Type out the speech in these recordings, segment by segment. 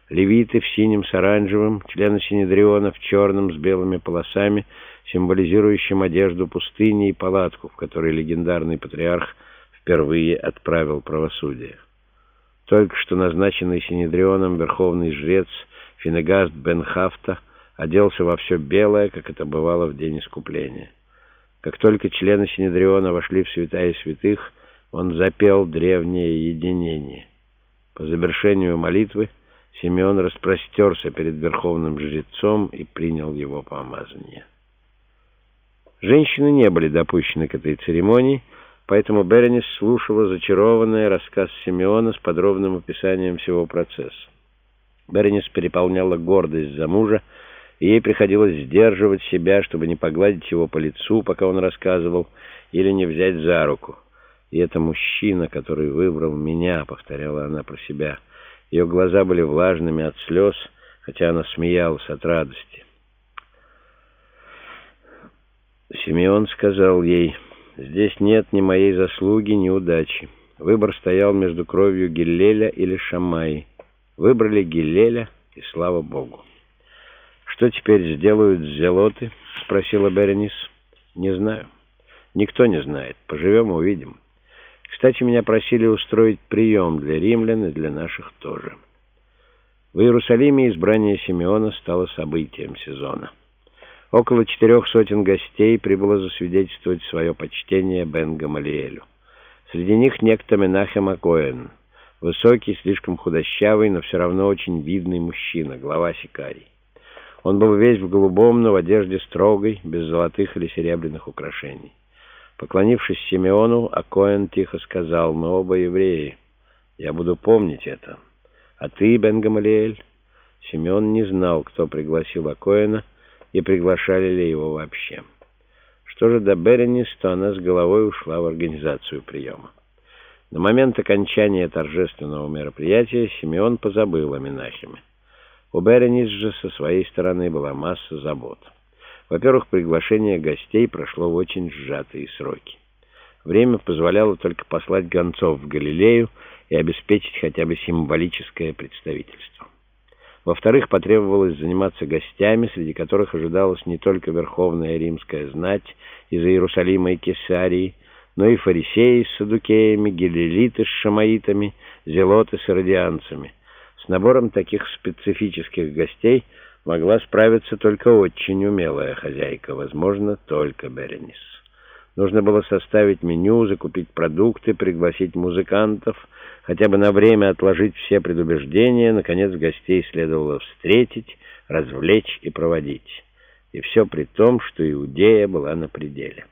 левиты в синем с оранжевым, члены Синедриона в черном с белыми полосами, символизирующим одежду пустыни и палатку, в которой легендарный патриарх впервые отправил правосудие. Только что назначенный Синедрионом верховный жрец Финегаст бен Хафта оделся во все белое, как это бывало в день искупления. Как только члены Синедриона вошли в святая святых, он запел древнее единение. По завершению молитвы Симеон распростерся перед верховным жрецом и принял его помазание. Женщины не были допущены к этой церемонии, поэтому Беренис слушала зачарованный рассказ Симеона с подробным описанием всего процесса. Беренис переполняла гордость за мужа, и ей приходилось сдерживать себя, чтобы не погладить его по лицу, пока он рассказывал, или не взять за руку. «И это мужчина, который выбрал меня», — повторяла она про себя. Ее глаза были влажными от слез, хотя она смеялась от радости. Симеон сказал ей: «Здесь нет ни моей заслуги, ни удачи. Выбор стоял между кровью Гиллеля или Шамаи. Выбрали Гиллеля, и слава Богу». «Что теперь сделают зелоты?» — спросила Беренис. «Не знаю. Никто не знает. Поживем — увидим. Кстати, меня просили устроить прием для римлян и для наших тоже». В Иерусалиме избрание Симеона стало событием сезона. Около 400 гостей прибыло засвидетельствовать свое почтение бен Гамалиэлю. Среди них некто Менахем а-Коэн, высокий, слишком худощавый, но все равно очень видный мужчина, глава сикарий. Он был весь в голубом, но в одежде строгой, без золотых или серебряных украшений. Поклонившись Симеону, а-Коэн тихо сказал: «Мы оба евреи. Я буду помнить это. А ты, бен Гамалиэль?» Симеон не знал, кто пригласил а-Коэна, и приглашали ли его вообще. Что же до Беренис, то она с головой ушла в организацию приема. На момент окончания торжественного мероприятия Симеон позабыл о Менахеме. У Беренис же со своей стороны была масса забот. Во-первых, приглашение гостей прошло в очень сжатые сроки. Время позволяло только послать гонцов в Галилею и обеспечить хотя бы символическое представительство. Во-вторых, потребовалось заниматься гостями, среди которых ожидалась не только верховная римская знать из Иерусалима и Кесарии, но и фарисеи с саддукеями, гилелиты с шамаитами, зелоты с иродианцами. С набором таких специфических гостей могла справиться только очень умелая хозяйка, возможно, только Беренис. Нужно было составить меню, закупить продукты, пригласить музыкантов, хотя бы на время отложить все предубеждения. Наконец, гостей следовало встретить, развлечь и проводить. И все при том, что Иудея была на пределе.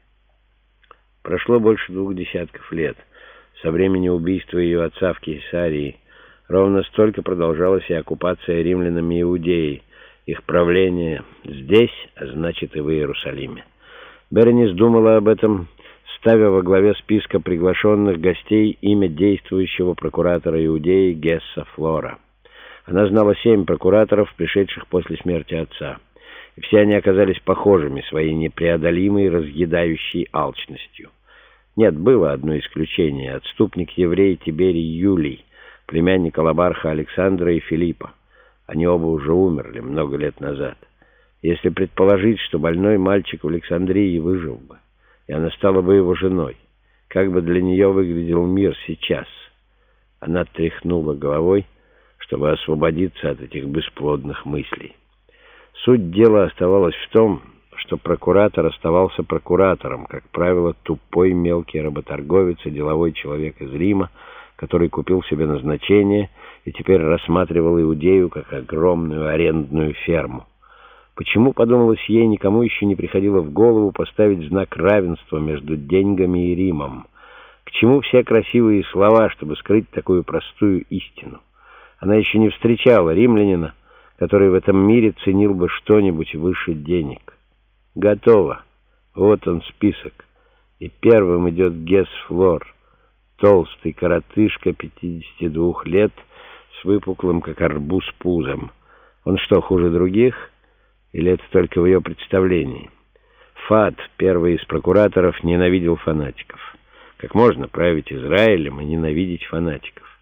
Прошло больше 20 лет со времени убийства ее отца в Кесарии. Ровно столько продолжалась и оккупация римлянами Иудеи, их правление здесь, а значит и в Иерусалиме. Беренис думала об этом, ставя во главе списка приглашенных гостей имя действующего прокуратора Иудеи Гесса Флора. Она знала 7 прокураторов, пришедших после смерти отца. И все они оказались похожими своей непреодолимой, разъедающей алчностью. Нет, было одно исключение — отступник-еврей Тиберий Юлий, племянник Алабарха Александра и Филиппа. Они оба уже умерли много лет назад. Если предположить, что больной мальчик в Александрии выжил бы, и она стала бы его женой, как бы для нее выглядел мир сейчас? Она тряхнула головой, чтобы освободиться от этих бесплодных мыслей. Суть дела оставалась в том, что прокуратор оставался прокуратором, как правило, тупой мелкий работорговец и деловой человек из Рима, который купил себе назначение и теперь рассматривал Иудею как огромную арендную ферму. Почему, подумалось ей, никому еще не приходило в голову поставить знак равенства между деньгами и Римом? К чему все красивые слова, чтобы скрыть такую простую истину? Она еще не встречала римлянина, который в этом мире ценил бы что-нибудь выше денег. Готово. Вот он список. И первым идет Гесс Флор, толстый коротышка 52 лет, с выпуклым, как арбуз, пузом. Он что, хуже других? Или это только в ее представлении? Фат, первый из прокураторов, ненавидел фанатиков. Как можно править Израилем и ненавидеть фанатиков?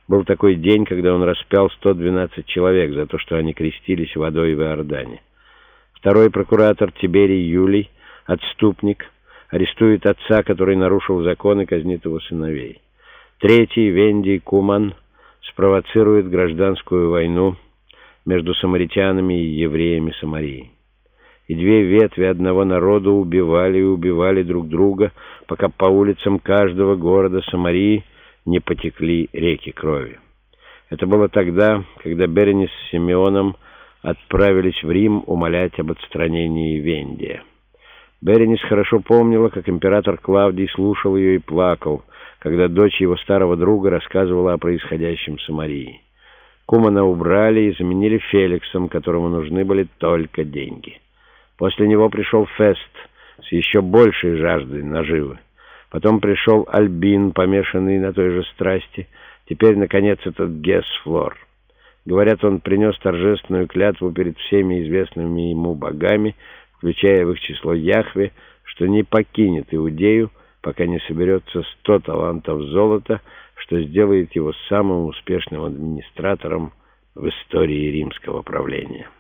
Был такой день, когда он распял 112 человек за то, что они крестились водой в Иордане. Второй прокуратор Тиберий Юлий, отступник, арестует отца, который нарушил закон, и казнит его сыновей. Третий, Вендий Куман, спровоцирует гражданскую войну между самаритянами и евреями Самарии. И две ветви одного народа убивали и убивали друг друга, пока по улицам каждого города Самарии не потекли реки крови. Это было тогда, когда Беренис с Симеоном отправились в Рим умолять об отстранении Вендия. Беренис хорошо помнила, как император Клавдий слушал ее и плакал, когда дочь его старого друга рассказывала о происходящем в Самарии. Кумана убрали и заменили Феликсом, которому нужны были только деньги. После него пришел Фест с еще большей жаждой наживы. Потом пришел Альбин, помешанный на той же страсти. Теперь, наконец, этот Гесфлор. Говорят, он принес торжественную клятву перед всеми известными ему богами, включая в их число Яхве, что не покинет Иудею, пока не соберется 100 талантов золота, что сделает его самым успешным администратором в истории римского правления.